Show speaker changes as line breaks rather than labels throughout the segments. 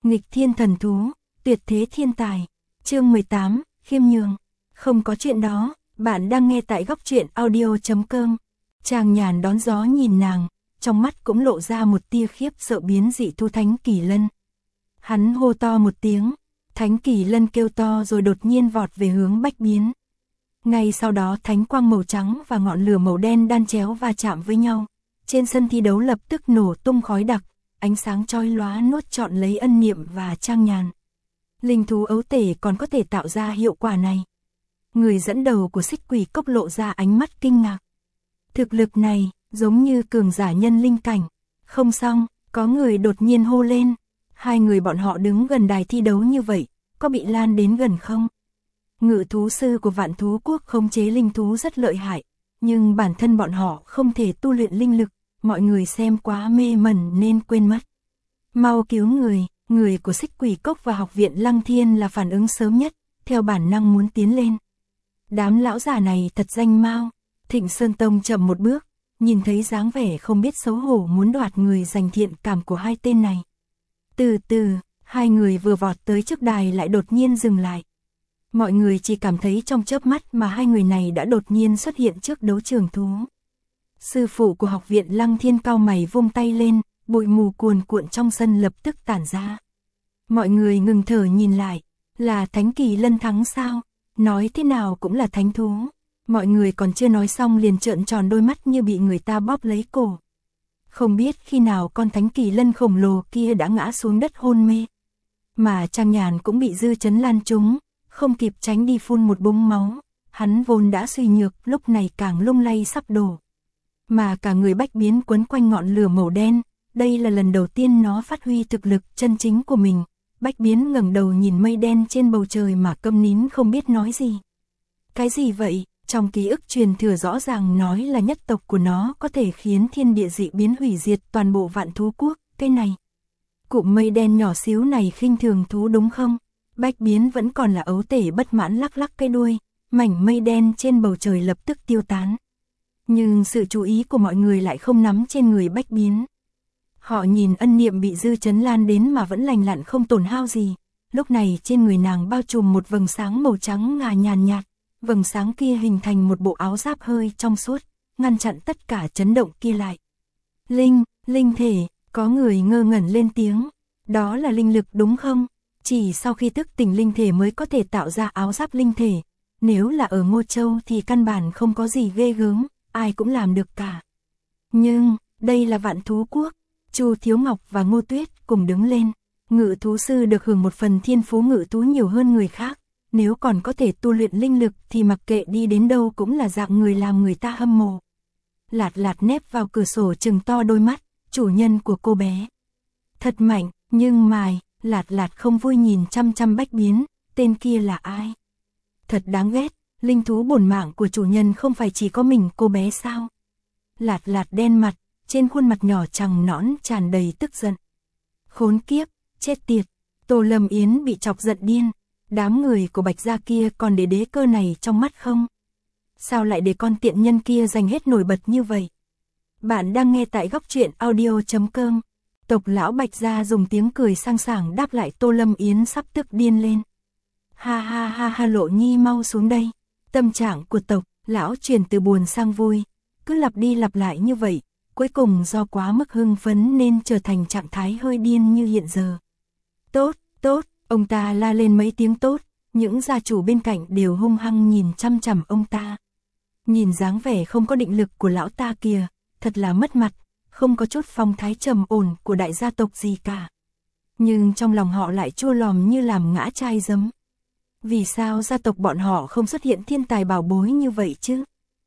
Nghịch thiên thần thú, tuyệt thế thiên tài. Chương 18, khiêm nhường. Không có chuyện đó, bạn đang nghe tại góc truyện audio.com. Chàng nhàn đón gió nhìn nàng, trong mắt cũng lộ ra một tia khiếp sợ biến dị thu Thánh Kỳ Lân. Hắn hô to một tiếng, Thánh Kỳ Lân kêu to rồi đột nhiên vọt về hướng Bách Biến. Ngay sau đó thánh quang màu trắng và ngọn lửa màu đen đan chéo va chạm với nhau. Trên sân thi đấu lập tức nổ tung khói đặc, ánh sáng chói lóa nuốt trọn lấy Ân Niệm và Trang Nhàn. Linh thú ấu tể còn có thể tạo ra hiệu quả này. Người dẫn đầu của Xích Quỷ Cốc lộ ra ánh mắt kinh ngạc. Thực lực này, giống như cường giả nhân linh cảnh. Không xong, có người đột nhiên hô lên. Hai người bọn họ đứng gần đài thi đấu như vậy, có bị lan đến gần không? Ngự thú sư của Vạn Thú Quốc khống chế linh thú rất lợi hại, nhưng bản thân bọn họ không thể tu luyện linh lực, mọi người xem quá mê mẩn nên quên mất. Mau cứu người của Xích Quỷ Cốc và Học viện Lăng Thiên là phản ứng sớm nhất, theo bản năng muốn tiến lên. Đám lão già này thật danh mao. Thịnh Sơn Tông chậm một bước, nhìn thấy dáng vẻ không biết xấu hổ muốn đoạt người giành thiện cảm của hai tên này. Từ từ, hai người vừa vọt tới trước đài lại đột nhiên dừng lại. Mọi người chỉ cảm thấy trong chớp mắt mà hai người này đã đột nhiên xuất hiện trước đấu trường thú. Sư phụ của Học viện Lăng Thiên cau mày vung tay lên, bụi mù cuồn cuộn trong sân lập tức tản ra. Mọi người ngừng thở nhìn lại, là Thánh Kỳ Lân thắng sao? Nói thế nào cũng là thánh thú. Mọi người còn chưa nói xong liền trợn tròn đôi mắt như bị người ta bóp lấy cổ. Không biết khi nào con Thánh Kỳ Lân khổng lồ kia đã ngã xuống đất hôn mê. Mà Trang Nhàn cũng bị dư chấn lan trúng, không kịp tránh đi phun một búng máu. Hắn vốn đã suy nhược, lúc này càng lung lay sắp đổ. Mà cả người Bách Biến quấn quanh ngọn lửa màu đen, đây là lần đầu tiên nó phát huy thực lực chân chính của mình. Bách Biến ngẩng đầu nhìn mây đen trên bầu trời mà câm nín không biết nói gì. Cái gì vậy? Trong ký ức truyền thừa rõ ràng nói là nhất tộc của nó có thể khiến thiên địa dị biến hủy diệt toàn bộ Vạn Thú Quốc, cái này. Cụm mây đen nhỏ xíu này khinh thường thú đúng không? Bách Biến vẫn còn là ấu tể bất mãn lắc lắc cái đuôi, mảnh mây đen trên bầu trời lập tức tiêu tán. Nhưng sự chú ý của mọi người lại không nắm trên người Bách Biến. Họ nhìn Ân Niệm bị dư chấn lan đến mà vẫn lành lặn không tổn hao gì. Lúc này trên người nàng bao trùm một vầng sáng màu trắng ngà nhàn nhạt. Vầng sáng kia hình thành một bộ áo giáp hơi trong suốt, ngăn chặn tất cả chấn động kia lại. Linh thể, có người ngơ ngẩn lên tiếng. Đó là linh lực đúng không? Chỉ sau khi thức tỉnh linh thể mới có thể tạo ra áo giáp linh thể. Nếu là ở Ngô Châu thì căn bản không có gì ghê gớm, ai cũng làm được cả. Nhưng, đây là Vạn Thú Quốc. Chu Thiếu Ngọc và Ngô Tuyết cùng đứng lên. Ngự thú sư được hưởng một phần thiên phú ngự thú nhiều hơn người khác. Nếu còn có thể tu luyện linh lực thì mặc kệ đi đến đâu cũng là dạng người làm người ta hâm mộ. Lạt Lạt nép vào cửa sổ trừng to đôi mắt, chủ nhân của cô bé. Thật mạnh, nhưng mài, Lạt Lạt không vui nhìn chăm chăm Bách Biến, tên kia là ai? Thật đáng ghét, linh thú bổn mạng của chủ nhân không phải chỉ có mình cô bé sao? Lạt Lạt đen mặt, trên khuôn mặt nhỏ trắng nõn tràn đầy tức giận. Khốn kiếp, chết tiệt, Tô Lâm Yến bị chọc giận điên. Đám người của Bạch gia kia còn để đế cơ này trong mắt không? Sao lại để con tiện nhân kia giành hết nổi bật như vậy? Bạn đang nghe tại góc truyện audio.com. Tộc lão Bạch gia dùng tiếng cười sang sảng đáp lại Tô Lâm Yến sắp tức điên lên. Ha ha ha ha, Lộ Nhi mau xuống đây. Tâm trạng của tộc lão chuyển từ buồn sang vui, cứ lặp đi lặp lại như vậy, cuối cùng do quá mức hưng phấn nên trở thành trạng thái hơi điên như hiện giờ. Tốt, tốt. Ông ta la lên mấy tiếng tốt, những gia chủ bên cạnh đều hung hăng nhìn chăm chằm ông ta. Nhìn dáng vẻ không có định lực của lão ta kìa, thật là mất mặt, không có chút phong thái trầm ổn của đại gia tộc gì cả. Nhưng trong lòng họ lại chua lòm như làm ngã chai giấm. Vì sao gia tộc bọn họ không xuất hiện thiên tài bảo bối như vậy chứ?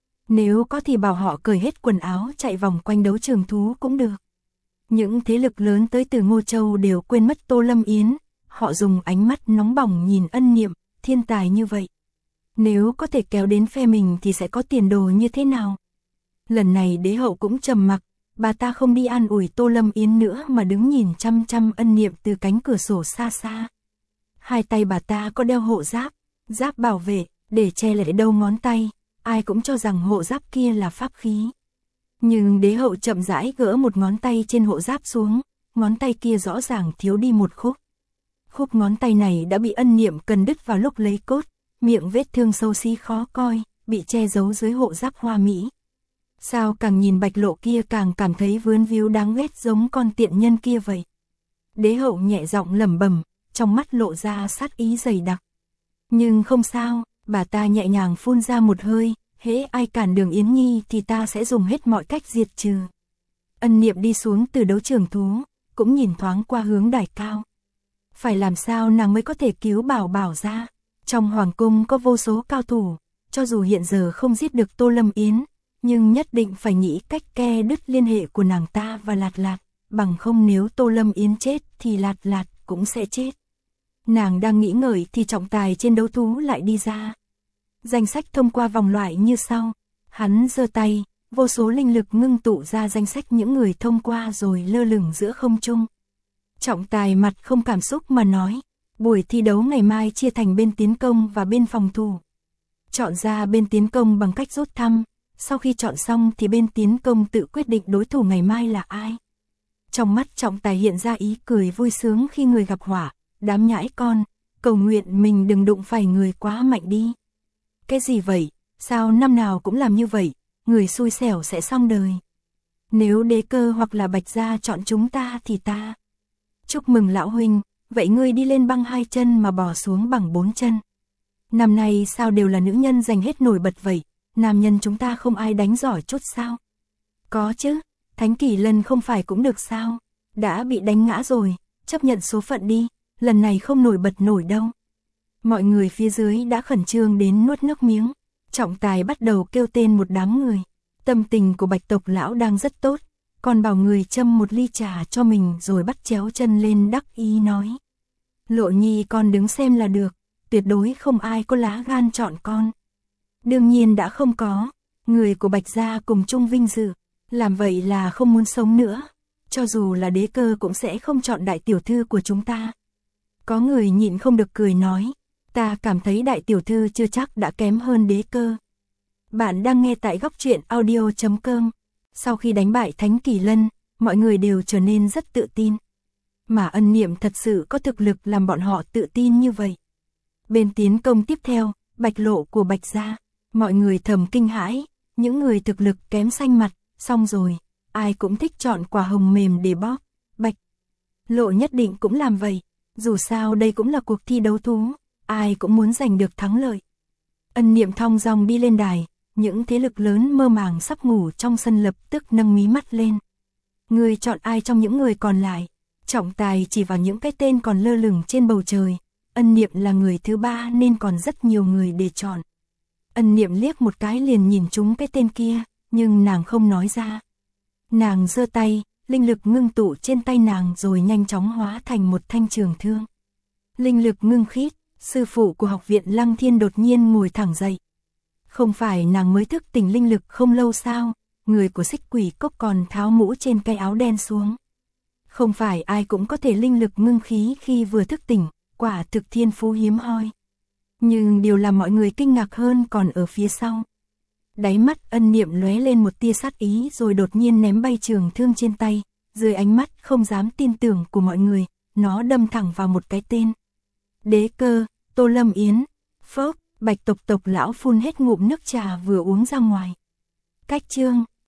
Nếu có thì bảo họ cởi hết quần áo chạy vòng quanh đấu trường thú cũng được. Những thế lực lớn tới từ Ngô Châu đều quên mất Tô Lâm Yến. Họ dùng ánh mắt nóng bỏng nhìn Ân Niệm, thiên tài như vậy. Nếu có thể kéo đến phe mình thì sẽ có tiền đồ như thế nào? Lần này đế hậu cũng trầm mặc, bà ta không đi an ủi Tô Lâm Yến nữa mà đứng nhìn chăm chăm Ân Niệm từ cánh cửa sổ xa xa. Hai tay bà ta có đeo hộ giáp, giáp bảo vệ, để che lại đầu ngón tay, ai cũng cho rằng hộ giáp kia là pháp khí. Nhưng đế hậu chậm rãi gỡ một ngón tay trên hộ giáp xuống, ngón tay kia rõ ràng thiếu đi một khúc. Khúc ngón tay này đã bị ân niệm cần đứt vào lúc lấy cốt, miệng vết thương xấu xí khó coi, bị che giấu dưới hộ giáp hoa mỹ. Sao càng nhìn Bạch Lộ kia càng cảm thấy vướng víu đáng ghét giống con tiện nhân kia vậy. Đế hậu nhẹ giọng lẩm bẩm, trong mắt lộ ra sát ý dày đặc. Nhưng không sao, bà ta nhẹ nhàng phun ra một hơi, hễ ai cản đường Yến Nhi thì ta sẽ dùng hết mọi cách diệt trừ. Ân niệm đi xuống từ đấu trường thú, cũng nhìn thoáng qua hướng đài cao. Phải làm sao nàng mới có thể cứu Bảo Bảo ra? Trong hoàng cung có vô số cao thủ, cho dù hiện giờ không giết được Tô Lâm Yến, nhưng nhất định phải nghĩ cách ke đứt liên hệ của nàng ta và Lạt Lạt, bằng không nếu Tô Lâm Yến chết thì Lạt Lạt cũng sẽ chết. Nàng đang nghĩ ngợi thì trọng tài trên đấu thú lại đi ra. Danh sách thông qua vòng loại như sau. Hắn giơ tay, vô số linh lực ngưng tụ ra danh sách những người thông qua rồi lơ lửng giữa không trung. Trọng tài mặt không cảm xúc mà nói, buổi thi đấu ngày mai chia thành bên tiến công và bên phòng thủ. Chọn ra bên tiến công bằng cách rút thăm, sau khi chọn xong thì bên tiến công tự quyết định đối thủ ngày mai là ai. Trong mắt trọng tài hiện ra ý cười vui sướng khi người gặp họa, đám nhãi con, cầu nguyện mình đừng đụng phải người quá mạnh đi. Cái gì vậy, sao năm nào cũng làm như vậy, người xui xẻo sẽ xong đời. Nếu Đế Cơ hoặc là Bạch Gia chọn chúng ta thì ta. Chúc mừng lão huynh, vậy ngươi đi lên băng 2 chân mà bò xuống bằng 4 chân. Năm nay sao đều là nữ nhân giành hết nổi bật vậy, nam nhân chúng ta không ai đánh giỏi chút sao? Có chứ, Thánh Kỷ Lân không phải cũng được sao? Đã bị đánh ngã rồi, chấp nhận số phận đi, lần này không nổi bật nổi đâu. Mọi người phía dưới đã khẩn trương đến nuốt nước miếng. Trọng tài bắt đầu kêu tên một đám người. Tâm tình của Bạch tộc lão đang rất tốt, còn bảo người châm một ly trà cho mình rồi bắt chéo chân lên đắc ý nói. Lộ Nhi con đứng xem là được, tuyệt đối không ai có lá gan chọn con. Đương nhiên đã không có, người của Bạch Gia cùng chung vinh dự, làm vậy là không muốn sống nữa. Cho dù là Đế Cơ cũng sẽ không chọn đại tiểu thư của chúng ta. Có người nhịn không được cười nói, ta cảm thấy đại tiểu thư chưa chắc đã kém hơn Đế Cơ. Bạn đang nghe tại góc truyện audio.com. Sau khi đánh bại Thánh Kỷ Lân, mọi người đều trở nên rất tự tin. Mà ân niệm thật sự có thực lực làm bọn họ tự tin như vậy. Bên tiến công tiếp theo, Bạch Lộ của Bạch Gia, mọi người thầm kinh hãi, những người thực lực kém xanh mặt, xong rồi, ai cũng thích chọn quả hồng mềm để bóp. Bạch Lộ nhất định cũng làm vậy, dù sao đây cũng là cuộc thi đấu thú, ai cũng muốn giành được thắng lợi. Ân niệm thong dong đi lên đài, những thế lực lớn mơ màng sắp ngủ trong sân lập tức nâng mí mắt lên. Người chọn ai trong những người còn lại? Trọng tài chỉ vào những cái tên còn lơ lửng trên bầu trời. Ân niệm là người thứ 3 nên còn rất nhiều người để chọn. Ân niệm liếc một cái liền nhìn trúng cái tên kia, nhưng nàng không nói ra. Nàng giơ tay, linh lực ngưng tụ trên tay nàng rồi nhanh chóng hóa thành một thanh trường thương. Linh lực ngưng khít, sư phụ của học viện Lăng Thiên đột nhiên ngồi thẳng dậy. Không phải nàng mới thức tỉnh linh lực không lâu sao, người của Xích Quỷ Cốc còn tháo mũ trên cái áo đen xuống. Không phải ai cũng có thể linh lực ngưng khí khi vừa thức tỉnh, quả thực thiên phú hiếm hoi. Nhưng điều làm mọi người kinh ngạc hơn còn ở phía sau. Đáy mắt ân niệm lóe lên một tia sát ý rồi đột nhiên ném bay trường thương trên tay, dưới ánh mắt không dám tin tưởng của mọi người, nó đâm thẳng vào một cái tên. Đế Cơ, Tô Lâm Yến, phốc, Bạch tộc lão phun hết ngụm nước trà vừa uống ra ngoài. Cách chương